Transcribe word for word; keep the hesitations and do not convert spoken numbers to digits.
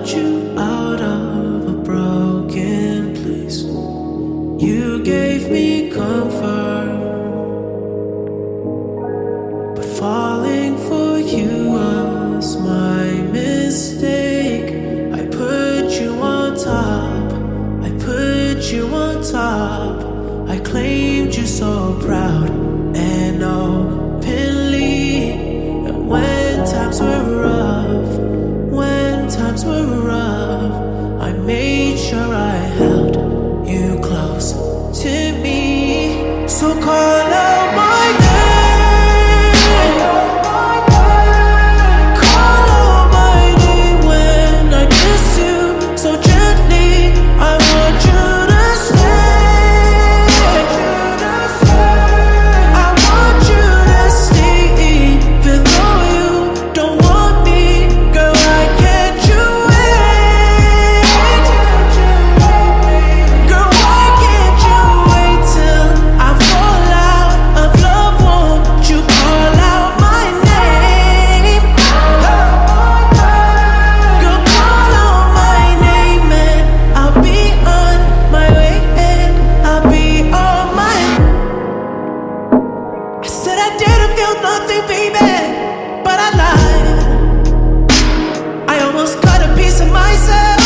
brought you out of a broken place. You gave me comfort, but falling for you was my mistake. I put you on top, I put you on top. I claimed you so proud and openly. And when times were rough, when times were rough, I made sure I held you close to me. So call out my name, call out my name when I kiss you so gently. I want you to stay, I want you to stay, even though you don't want me. Girl, I can't you wait? Girl, why can't you wait till I fall out of love? Won't you call out my name? Girl, call out my name and I'll be on my way, and I'll be on my. I said I didn't feel nothing, baby, but I lied. I almost cut a piece of myself.